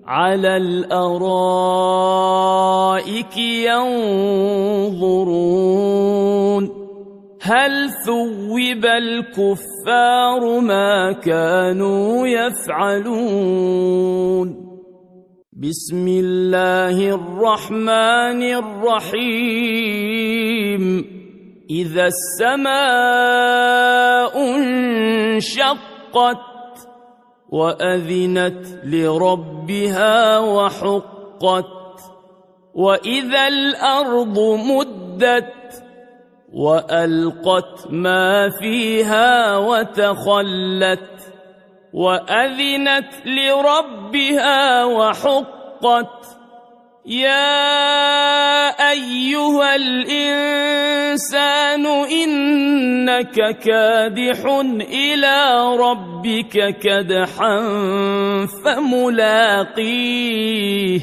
على الأرائك ينظرون هل ثوب الكفار ما كانوا يفعلون بسم الله الرحمن الرحيم إذا السماء انشقت وأذنت لربها وحقت وإذا الأرض مدت وألقت ما فيها وتخلت وأذنت لربها وحقت يا أيها الإنسان إنك كادح إلى ربك كدحا فملاقيه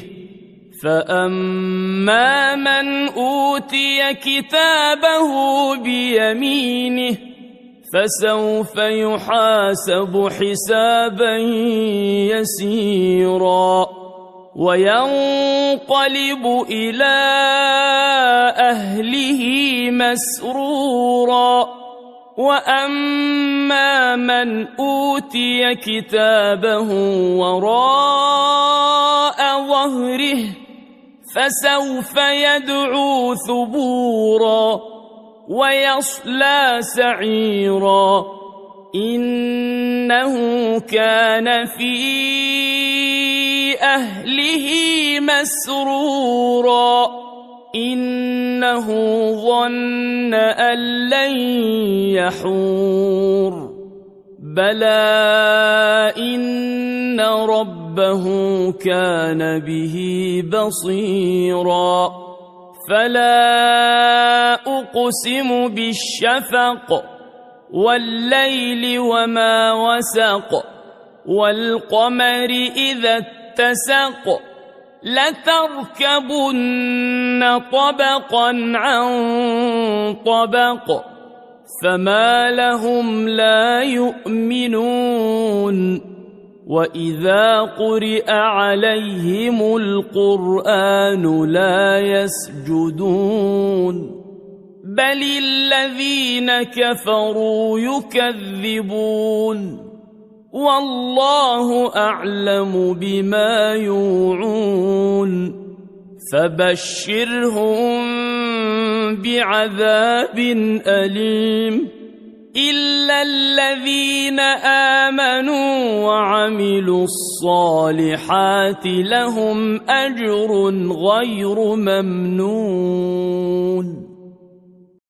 فأما من أوتي كتابه بيمينه فسوف يحاسب حسابا يسيرا وينقلب إلى أهله مسرورا وأما من أوتي كتابه وراء ظهره فسوف يدعو ثبورا ويصلى سعيرا إنه كان في أهله مسرورا إنه ظن أن لن يحور بلى إن ربه كان به بصيرا فلا أقسم بالشفق والليل وما وسق والقمر إذا اتسق لتركبن طبقا عن طبق فما لهم لا يؤمنون وإذا قرئ عليهم القرآن لا يسجدون بل الذين كفروا يكذبون والله أعلم بما يوعون فبشرهم بعذاب أليم إلا الذين آمنوا وعملوا الصالحات لهم أجر غير ممنون.